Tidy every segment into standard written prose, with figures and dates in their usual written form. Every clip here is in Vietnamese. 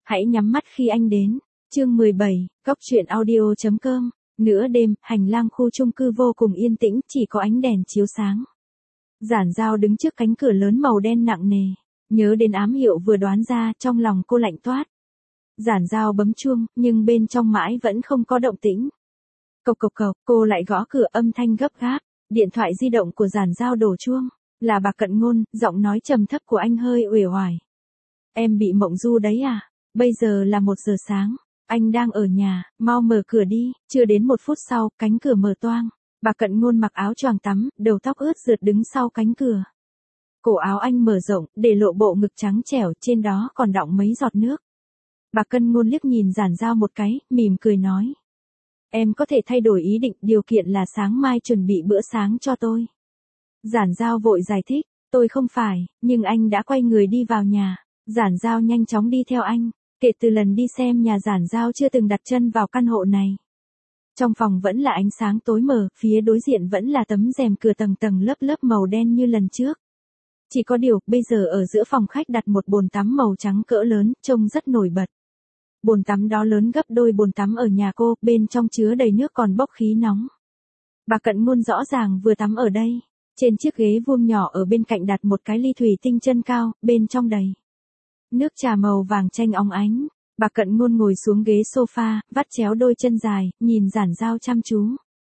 Hãy nhắm mắt khi anh đến. Chương 17, Cóc truyện audio.com. Nửa đêm, hành lang khu chung cư vô cùng yên tĩnh, chỉ có ánh đèn chiếu sáng. Giản Giao đứng trước cánh cửa lớn màu đen nặng nề. Nhớ đến ám hiệu vừa đoán ra, trong lòng cô lạnh toát. Giản Giao bấm chuông, nhưng bên trong mãi vẫn không có động tĩnh. Cộc cộc cộc, cô lại gõ cửa, âm thanh gấp gáp. Điện thoại di động của Giản Giao đổ chuông. Là Bạc Cận Ngôn, giọng nói trầm thấp của anh hơi uể oải. Em bị mộng du đấy à? Bây giờ là 1 giờ sáng. Anh đang ở nhà, mau mở cửa đi. Chưa đến 1 phút sau, cánh cửa mở toang. Bạc Cận Ngôn mặc áo choàng tắm, đầu tóc ướt rượt đứng sau cánh cửa. Cổ áo anh mở rộng, để lộ bộ ngực trắng trẻo, trên đó còn đọng mấy giọt nước. Bạc Cận Ngôn liếc nhìn Giản Giao một cái, mỉm cười nói. Em có thể thay đổi ý định, điều kiện là sáng mai chuẩn bị bữa sáng cho tôi. Giản Giao vội giải thích, tôi không phải, nhưng anh đã quay người đi vào nhà. Giản Giao nhanh chóng đi theo anh. Kể từ lần đi xem nhà, Giản Giao chưa từng đặt chân vào căn hộ này. Trong phòng vẫn là ánh sáng tối mờ, phía đối diện vẫn là tấm rèm cửa tầng tầng lớp lớp màu đen như lần trước. Chỉ có điều, bây giờ ở giữa phòng khách đặt một bồn tắm màu trắng cỡ lớn, trông rất nổi bật. Bồn tắm đó lớn gấp đôi bồn tắm ở nhà cô, bên trong chứa đầy nước còn bốc khí nóng. Bạc Cận Ngôn rõ ràng vừa tắm ở đây. Trên chiếc ghế vuông nhỏ ở bên cạnh đặt một cái ly thủy tinh chân cao, bên trong đầy nước trà màu vàng chanh óng ánh. Bạc Cận Ngôn ngồi xuống ghế sofa, vắt chéo đôi chân dài, nhìn Giản Giao chăm chú.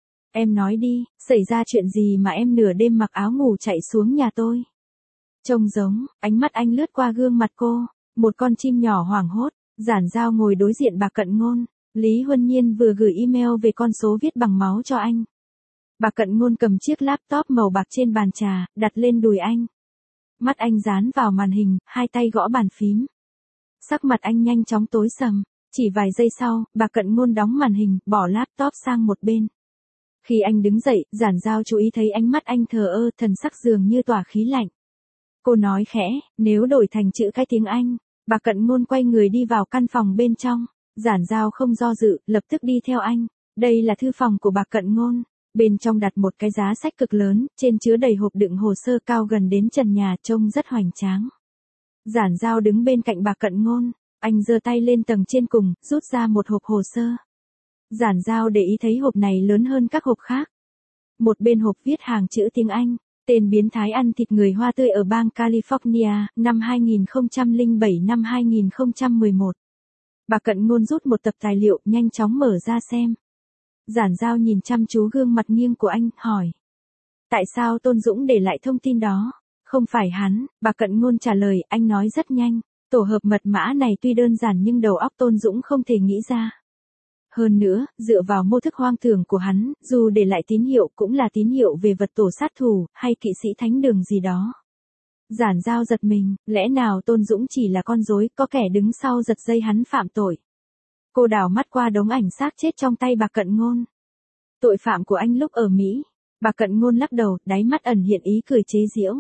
Em nói đi, xảy ra chuyện gì mà em nửa đêm mặc áo ngủ chạy xuống nhà tôi? Trông giống, ánh mắt anh lướt qua gương mặt cô, một con chim nhỏ hoảng hốt. Giản Giao ngồi đối diện Bạc Cận Ngôn. Lý Huân Nhiên vừa gửi email về con số viết bằng máu cho anh. Bạc Cận Ngôn cầm chiếc laptop màu bạc trên bàn trà, đặt lên đùi anh. Mắt anh dán vào màn hình, hai tay gõ bàn phím. Sắc mặt anh nhanh chóng tối sầm. Chỉ vài giây sau, Bạc Cận Ngôn đóng màn hình, bỏ laptop sang một bên. Khi anh đứng dậy, Giản Giao chú ý thấy ánh mắt anh thờ ơ, thần sắc dường như tỏa khí lạnh. Cô nói khẽ, nếu đổi thành chữ cái tiếng Anh. Bạc Cận Ngôn quay người đi vào căn phòng bên trong. Giản Giao không do dự, lập tức đi theo anh. Đây là thư phòng của Bạc Cận Ngôn. Bên trong đặt một cái giá sách cực lớn, trên chứa đầy hộp đựng hồ sơ cao gần đến trần nhà, trông rất hoành tráng. Giản Giao đứng bên cạnh Bạc Cận Ngôn. Anh giơ tay lên tầng trên cùng, rút ra một hộp hồ sơ. Giản Giao để ý thấy hộp này lớn hơn các hộp khác. Một bên hộp viết hàng chữ tiếng Anh. Tên biến thái ăn thịt người Hoa tươi ở bang California, năm 2007 năm 2011. Bạc Cận Ngôn rút một tập tài liệu, nhanh chóng mở ra xem. Giản Giao nhìn chăm chú gương mặt nghiêng của anh, hỏi. Tại sao Tôn Dũng để lại thông tin đó? Không phải hắn, Bạc Cận Ngôn trả lời, anh nói rất nhanh. Tổ hợp mật mã này tuy đơn giản nhưng đầu óc Tôn Dũng không thể nghĩ ra. Hơn nữa, dựa vào mô thức hoang tưởng của hắn, dù để lại tín hiệu cũng là tín hiệu về vật tổ sát thủ, hay kỵ sĩ thánh đường gì đó. Giản Giao giật mình, lẽ nào Tôn Dũng chỉ là con rối, có kẻ đứng sau giật dây hắn phạm tội. Cô đảo mắt qua đống ảnh xác chết trong tay Bạc Cận Ngôn. Tội phạm của anh lúc ở Mỹ. Bạc Cận Ngôn lắc đầu, đáy mắt ẩn hiện ý cười chế giễu.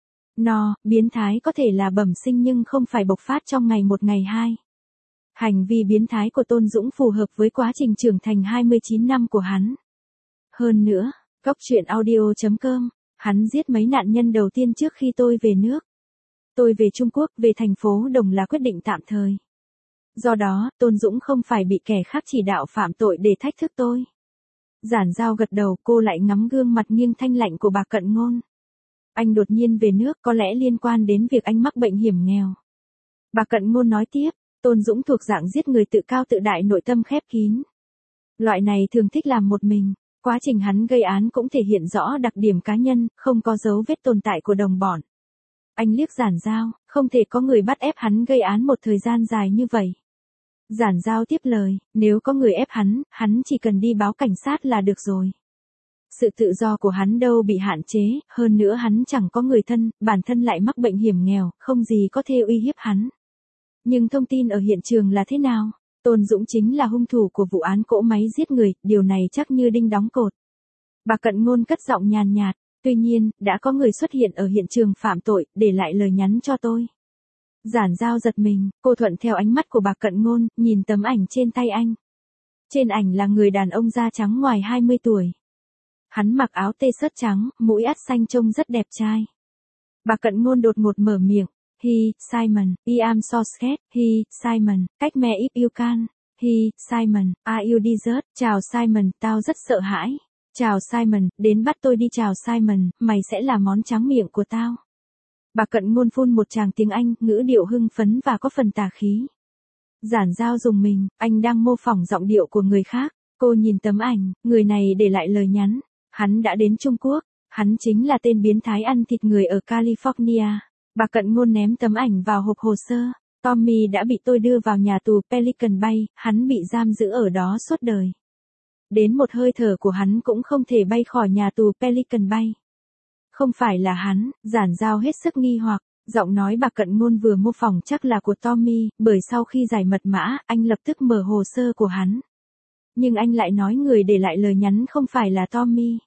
Biến thái có thể là bẩm sinh nhưng không phải bộc phát trong ngày 1 ngày 2. Hành vi biến thái của Tôn Dũng phù hợp với quá trình trưởng thành 29 năm của hắn. Hơn nữa, Cóc truyện audio.com, hắn giết mấy nạn nhân đầu tiên trước khi tôi về nước. Tôi về Trung Quốc, về thành phố Đồng là quyết định tạm thời. Do đó, Tôn Dũng không phải bị kẻ khác chỉ đạo phạm tội để thách thức tôi. Giản Giao gật đầu, cô lại ngắm gương mặt nghiêng thanh lạnh của Bạc Cận Ngôn. Anh đột nhiên về nước có lẽ liên quan đến việc anh mắc bệnh hiểm nghèo. Bạc Cận Ngôn nói tiếp. Tôn Dũng thuộc dạng giết người tự cao tự đại, nội tâm khép kín. Loại này thường thích làm một mình. Quá trình hắn gây án cũng thể hiện rõ đặc điểm cá nhân, không có dấu vết tồn tại của đồng bọn. Anh liếc Giản Giao, không thể có người bắt ép hắn gây án một thời gian dài như vậy. Giản Giao tiếp lời, nếu có người ép hắn chỉ cần đi báo cảnh sát là được rồi. Sự tự do của hắn đâu bị hạn chế, hơn nữa hắn chẳng có người thân, bản thân lại mắc bệnh hiểm nghèo, không gì có thể uy hiếp hắn. Nhưng thông tin ở hiện trường là thế nào? Tôn Dũng chính là hung thủ của vụ án cỗ máy giết người, điều này chắc như đinh đóng cột. Bạc Cận Ngôn cất giọng nhàn nhạt, tuy nhiên, đã có người xuất hiện ở hiện trường phạm tội, để lại lời nhắn cho tôi. Giản Giao giật mình, cô thuận theo ánh mắt của Bạc Cận Ngôn, nhìn tấm ảnh trên tay anh. Trên ảnh là người đàn ông da trắng ngoài 20 tuổi. Hắn mặc áo tê sớt trắng, mũi ắt xanh trông rất đẹp trai. Bạc Cận Ngôn đột ngột mở miệng. He, Simon, I am so scared. He, Simon, cách me if you can. He, Simon, are you desert? Chào Simon, tao rất sợ hãi. Chào Simon, đến bắt tôi đi. Chào Simon, mày sẽ là món tráng miệng của tao. Bà Cận Ngôn phun một tràng tiếng Anh, ngữ điệu hưng phấn và có phần tà khí. Giản Giao rùng mình, anh đang mô phỏng giọng điệu của người khác. Cô nhìn tấm ảnh, người này để lại lời nhắn. Hắn đã đến Trung Quốc, hắn chính là tên biến thái ăn thịt người ở California. Bà Cận Ngôn ném tấm ảnh vào hộp hồ sơ. Tommy đã bị tôi đưa vào nhà tù Pelican Bay, hắn bị giam giữ ở đó suốt đời. Đến một hơi thở của hắn cũng không thể bay khỏi nhà tù Pelican Bay. Không phải là hắn, Giản Giao hết sức nghi hoặc, giọng nói bà Cận Ngôn vừa mô phỏng chắc là của Tommy, bởi sau khi giải mật mã, anh lập tức mở hồ sơ của hắn. Nhưng anh lại nói người để lại lời nhắn không phải là Tommy.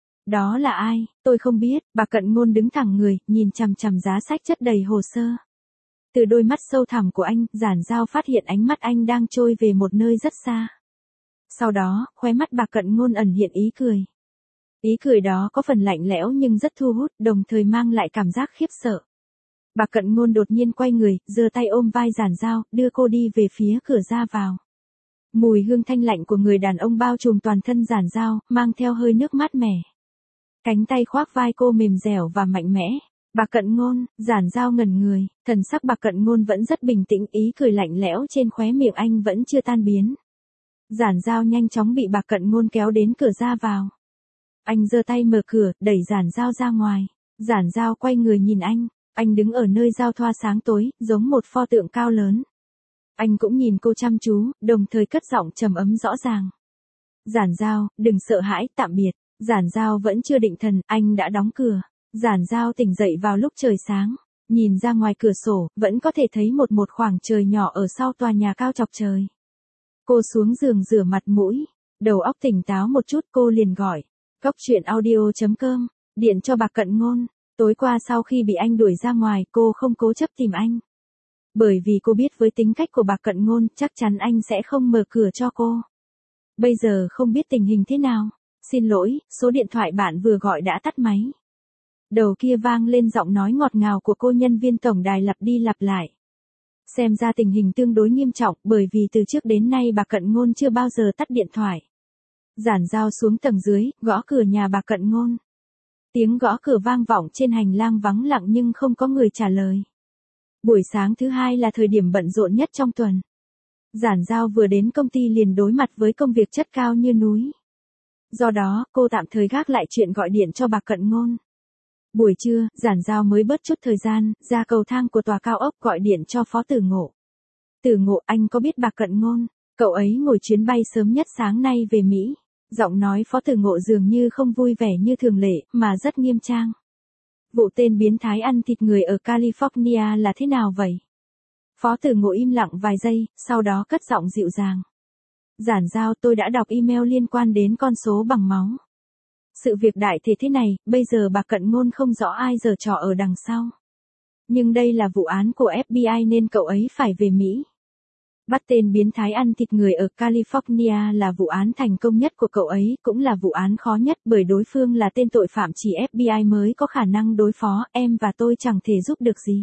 Đó là ai, tôi không biết. Bà Cận Ngôn đứng thẳng người, nhìn chằm chằm giá sách chất đầy hồ sơ. Từ đôi mắt sâu thẳm của anh, Giản Giao phát hiện ánh mắt anh đang trôi về một nơi rất xa. Sau đó, khóe mắt bà Cận Ngôn ẩn hiện ý cười. Ý cười đó có phần lạnh lẽo nhưng rất thu hút, đồng thời mang lại cảm giác khiếp sợ. Bà Cận Ngôn đột nhiên quay người, giơ tay ôm vai Giản Giao, đưa cô đi về phía cửa ra vào. Mùi hương thanh lạnh của người đàn ông bao trùm toàn thân Giản Giao, mang theo hơi nước mát mẻ. Cánh tay khoác vai cô mềm dẻo và mạnh mẽ. Bà Cận Ngôn, Giản Giao ngẩn người, thần sắc bà Cận Ngôn vẫn rất bình tĩnh, ý cười lạnh lẽo trên khóe miệng anh vẫn chưa tan biến. Giản Giao nhanh chóng bị bà Cận Ngôn kéo đến cửa ra vào. Anh giơ tay mở cửa, đẩy Giản Giao ra ngoài. Giản Giao quay người nhìn anh đứng ở nơi giao thoa sáng tối, giống một pho tượng cao lớn. Anh cũng nhìn cô chăm chú, đồng thời cất giọng trầm ấm rõ ràng. Giản Giao, đừng sợ hãi, tạm biệt. Giản Giao vẫn chưa định thần, anh đã đóng cửa. Giản Giao tỉnh dậy vào lúc trời sáng, nhìn ra ngoài cửa sổ, vẫn có thể thấy một khoảng trời nhỏ ở sau tòa nhà cao chọc trời. Cô xuống giường rửa mặt mũi, đầu óc tỉnh táo một chút, cô liền gọi. Góc chuyện audio.com, điện cho bà Cận Ngôn. Tối qua sau khi bị anh đuổi ra ngoài, cô không cố chấp tìm anh. Bởi vì cô biết với tính cách của bà Cận Ngôn, chắc chắn anh sẽ không mở cửa cho cô. Bây giờ không biết tình hình thế nào. Xin lỗi, số điện thoại bạn vừa gọi đã tắt máy. Đầu kia vang lên giọng nói ngọt ngào của cô nhân viên tổng đài lặp đi lặp lại. Xem ra tình hình tương đối nghiêm trọng, bởi vì từ trước đến nay bà Cận Ngôn chưa bao giờ tắt điện thoại. Giản Giao xuống tầng dưới, gõ cửa nhà bà Cận Ngôn. Tiếng gõ cửa vang vọng trên hành lang vắng lặng nhưng không có người trả lời. Buổi sáng thứ hai là thời điểm bận rộn nhất trong tuần. Giản Giao vừa đến công ty liền đối mặt với công việc chất cao như núi. Do đó, cô tạm thời gác lại chuyện gọi điện cho bà Cận Ngôn. Buổi trưa, Giản Giao mới bớt chút thời gian, ra cầu thang của tòa cao ốc gọi điện cho Phó Tử Ngộ. Tử Ngộ, anh có biết bà Cận Ngôn? Cậu ấy ngồi chuyến bay sớm nhất sáng nay về Mỹ. Giọng nói Phó Tử Ngộ dường như không vui vẻ như thường lệ, mà rất nghiêm trang. Vụ tên biến thái ăn thịt người ở California là thế nào vậy? Phó Tử Ngộ im lặng vài giây, sau đó cất giọng dịu dàng. Giản Giao, tôi đã đọc email liên quan đến con số bằng máu. Sự việc đại thể thế này, bây giờ bà Cận Ngôn không rõ ai giở trò ở đằng sau. Nhưng đây là vụ án của FBI nên cậu ấy phải về Mỹ. Bắt tên biến thái ăn thịt người ở California là vụ án thành công nhất của cậu ấy, cũng là vụ án khó nhất bởi đối phương là tên tội phạm chỉ FBI mới có khả năng đối phó, em và tôi chẳng thể giúp được gì.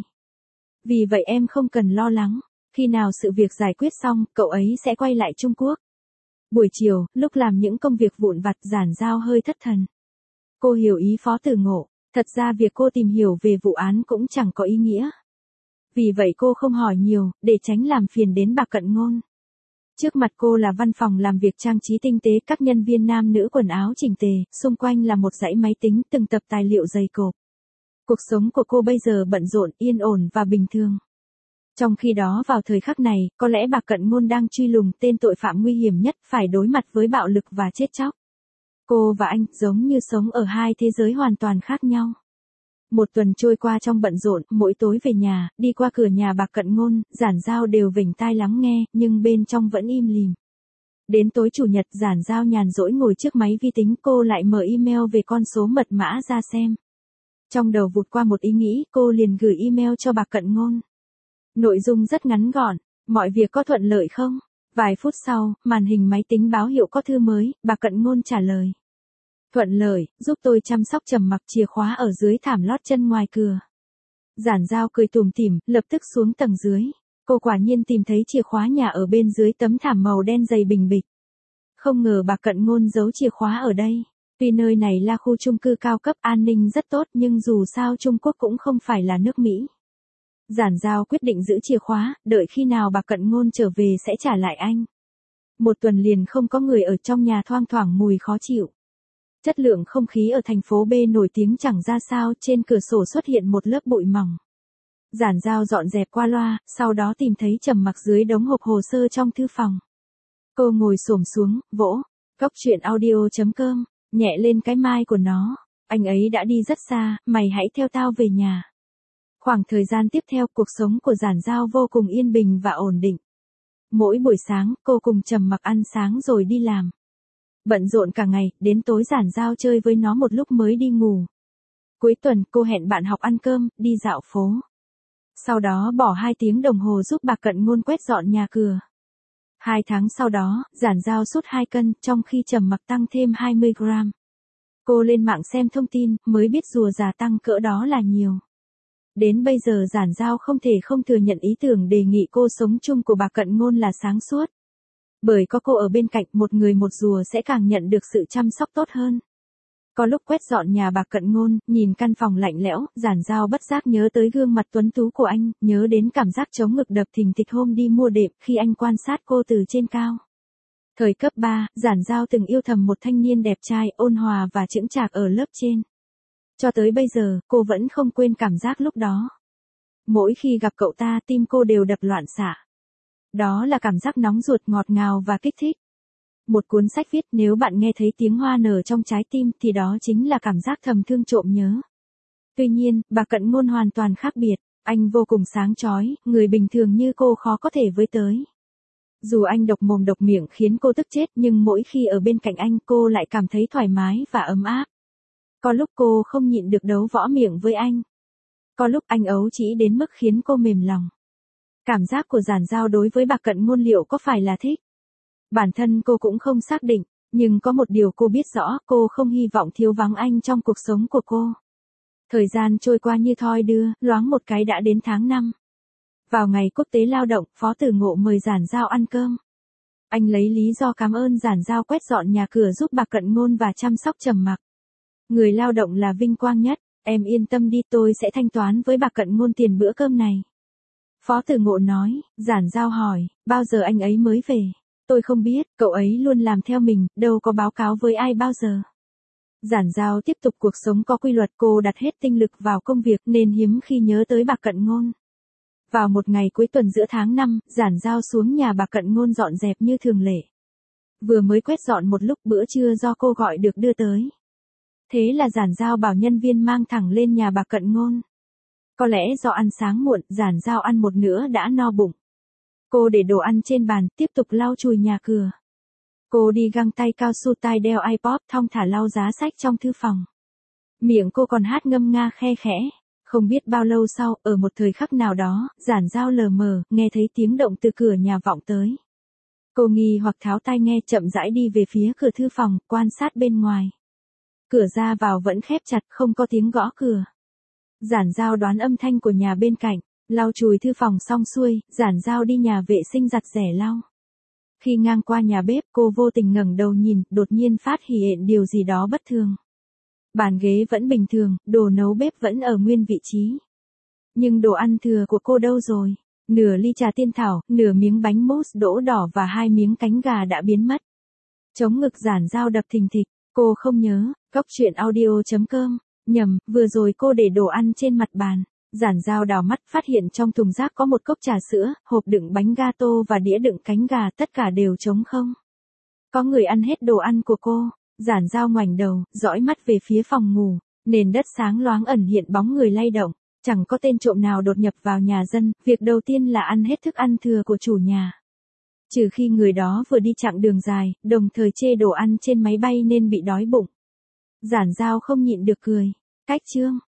Vì vậy em không cần lo lắng, khi nào sự việc giải quyết xong, cậu ấy sẽ quay lại Trung Quốc. Buổi chiều, lúc làm những công việc vụn vặt, Giản Giao hơi thất thần. Cô hiểu ý Phó Tử Ngộ, thật ra việc cô tìm hiểu về vụ án cũng chẳng có ý nghĩa. Vì vậy cô không hỏi nhiều, để tránh làm phiền đến bà Cận Ngôn. Trước mặt cô là văn phòng làm việc trang trí tinh tế, các nhân viên nam nữ quần áo chỉnh tề, xung quanh là một dãy máy tính, từng tập tài liệu dày cộp. Cuộc sống của cô bây giờ bận rộn, yên ổn và bình thường. Trong khi đó vào thời khắc này, có lẽ bà Cận Ngôn đang truy lùng tên tội phạm nguy hiểm nhất, phải đối mặt với bạo lực và chết chóc. Cô và anh giống như sống ở hai thế giới hoàn toàn khác nhau. Một tuần trôi qua trong bận rộn, mỗi tối về nhà, đi qua cửa nhà bà Cận Ngôn, Giản Giao đều vểnh tai lắng nghe, nhưng bên trong vẫn im lìm. Đến tối chủ nhật, Giản Giao nhàn rỗi ngồi trước máy vi tính, cô lại mở email về con số mật mã ra xem. Trong đầu vụt qua một ý nghĩ, cô liền gửi email cho bà Cận Ngôn. Nội dung rất ngắn gọn, mọi việc có thuận lợi không? Vài phút sau, màn hình máy tính báo hiệu có thư mới, bà Cận Ngôn trả lời. Thuận lợi, giúp tôi chăm sóc trầm mặc, chìa khóa ở dưới thảm lót chân ngoài cửa. Giản Giao cười tủm tỉm, lập tức xuống tầng dưới. Cô quả nhiên tìm thấy chìa khóa nhà ở bên dưới tấm thảm màu đen dày bình bịch. Không ngờ bà Cận Ngôn giấu chìa khóa ở đây. Tuy nơi này là khu chung cư cao cấp an ninh rất tốt nhưng dù sao Trung Quốc cũng không phải là nước Mỹ. Giản Giao quyết định giữ chìa khóa, đợi khi nào bà Cận Ngôn trở về sẽ trả lại anh. Một tuần liền không có người ở trong nhà, thoang thoảng mùi khó chịu. Chất lượng không khí ở thành phố B nổi tiếng chẳng ra sao, trên cửa sổ xuất hiện một lớp bụi mỏng. Giản Giao dọn dẹp qua loa, sau đó tìm thấy Trầm Mặc dưới đống hộp hồ sơ trong thư phòng. Cô ngồi xổm xuống, vỗ. Cốc truyện audio.com, nhẹ lên cái mai của nó. Anh ấy đã đi rất xa, mày hãy theo tao về nhà. Khoảng thời gian tiếp theo, cuộc sống của Giản Giao vô cùng yên bình và ổn định. Mỗi buổi sáng, cô cùng Trầm Mặc ăn sáng rồi đi làm. Bận rộn cả ngày, đến tối Giản Giao chơi với nó một lúc mới đi ngủ. Cuối tuần, cô hẹn bạn học ăn cơm, đi dạo phố. Sau đó bỏ 2 tiếng đồng hồ giúp bà Cận Ngôn quét dọn nhà cửa. 2 tháng sau đó, Giản Giao sút 2 cân, trong khi Trầm Mặc tăng thêm 20 gram. Cô lên mạng xem thông tin, mới biết rùa già tăng cỡ đó là nhiều. Đến bây giờ Giản Giao không thể không thừa nhận ý tưởng đề nghị cô sống chung của bà Cận Ngôn là sáng suốt. Bởi có cô ở bên cạnh, một người một rùa sẽ càng nhận được sự chăm sóc tốt hơn. Có lúc quét dọn nhà bà Cận Ngôn, nhìn căn phòng lạnh lẽo, Giản Giao bất giác nhớ tới gương mặt tuấn tú của anh, nhớ đến cảm giác chống ngực đập thình thịch hôm đi mua đệm khi anh quan sát cô từ trên cao. Thời cấp 3, Giản Giao từng yêu thầm một thanh niên đẹp trai, ôn hòa và chững chạc ở lớp trên. Cho tới bây giờ, cô vẫn không quên cảm giác lúc đó. Mỗi khi gặp cậu ta, tim cô đều đập loạn xạ. Đó là cảm giác nóng ruột, ngọt ngào và kích thích. Một cuốn sách viết nếu bạn nghe thấy tiếng hoa nở trong trái tim thì đó chính là cảm giác thầm thương trộm nhớ. Tuy nhiên, bà Cận Ngôn hoàn toàn khác biệt, anh vô cùng sáng chói, người bình thường như cô khó có thể với tới. Dù anh độc mồm độc miệng khiến cô tức chết nhưng mỗi khi ở bên cạnh anh cô lại cảm thấy thoải mái và ấm áp. Có lúc cô không nhịn được đấu võ miệng với anh. Có lúc anh ấu trĩ đến mức khiến cô mềm lòng. Cảm giác của Giản Giao đối với bà Cận Ngôn liệu có phải là thích? Bản thân cô cũng không xác định, nhưng có một điều cô biết rõ, cô không hy vọng thiếu vắng anh trong cuộc sống của cô. Thời gian trôi qua như thoi đưa, loáng một cái đã đến tháng 5. Vào ngày quốc tế lao động, Phó Tử Ngộ mời Giản Giao ăn cơm. Anh lấy lý do cảm ơn Giản Giao quét dọn nhà cửa giúp bà Cận Ngôn và chăm sóc Trầm Mặc. Người lao động là vinh quang nhất, em yên tâm đi, tôi sẽ thanh toán với bà Cận Ngôn tiền bữa cơm này. Phó Tử Ngộ nói. Giản Giao hỏi, bao giờ anh ấy mới về? Tôi không biết, cậu ấy luôn làm theo mình, đâu có báo cáo với ai bao giờ. Giản Giao tiếp tục cuộc sống có quy luật, cô đặt hết tinh lực vào công việc nên hiếm khi nhớ tới bà Cận Ngôn. Vào một ngày cuối tuần giữa tháng 5, Giản Giao xuống nhà bà Cận Ngôn dọn dẹp như thường lệ. Vừa mới quét dọn một lúc, bữa trưa do cô gọi được đưa tới. Thế là Giản Giao bảo nhân viên mang thẳng lên nhà bà Cận Ngôn. Có lẽ do ăn sáng muộn, Giản Giao ăn một nửa đã no bụng. Cô để đồ ăn trên bàn, tiếp tục lau chùi nhà cửa. Cô đi găng tay cao su, tai đeo iPod, thong thả lau giá sách trong thư phòng. Miệng cô còn hát ngâm nga khe khẽ. Không biết bao lâu sau, ở một thời khắc nào đó, Giản Giao lờ mờ, nghe thấy tiếng động từ cửa nhà vọng tới. Cô nghi hoặc tháo tai nghe, chậm rãi đi về phía cửa thư phòng, quan sát bên ngoài. Cửa ra vào vẫn khép chặt, không có tiếng gõ cửa. Giản Giao đoán âm thanh của nhà bên cạnh, lau chùi thư phòng xong xuôi, Giản Giao đi nhà vệ sinh giặt rẻ lau. Khi ngang qua nhà bếp, cô vô tình ngẩng đầu nhìn, đột nhiên phát hiện điều gì đó bất thường. Bàn ghế vẫn bình thường, đồ nấu bếp vẫn ở nguyên vị trí. Nhưng đồ ăn thừa của cô đâu rồi? Nửa ly trà tiên thảo, nửa miếng bánh mousse đỗ đỏ và 2 miếng cánh gà đã biến mất. Trống ngực Giản Giao đập thình thịch, cô không nhớ, cốc truyện audio.com, nhầm, vừa rồi cô để đồ ăn trên mặt bàn. Giản Giao đảo mắt phát hiện trong thùng rác có một cốc trà sữa, hộp đựng bánh gato và đĩa đựng cánh gà, tất cả đều trống không. Có người ăn hết đồ ăn của cô. Giản Giao ngoảnh đầu, dõi mắt về phía phòng ngủ, nền đất sáng loáng ẩn hiện bóng người lay động, chẳng có tên trộm nào đột nhập vào nhà dân, việc đầu tiên là ăn hết thức ăn thừa của chủ nhà. Trừ khi người đó vừa đi chặng đường dài, đồng thời chê đồ ăn trên máy bay nên bị đói bụng. Giản Giao không nhịn được cười. Cách chương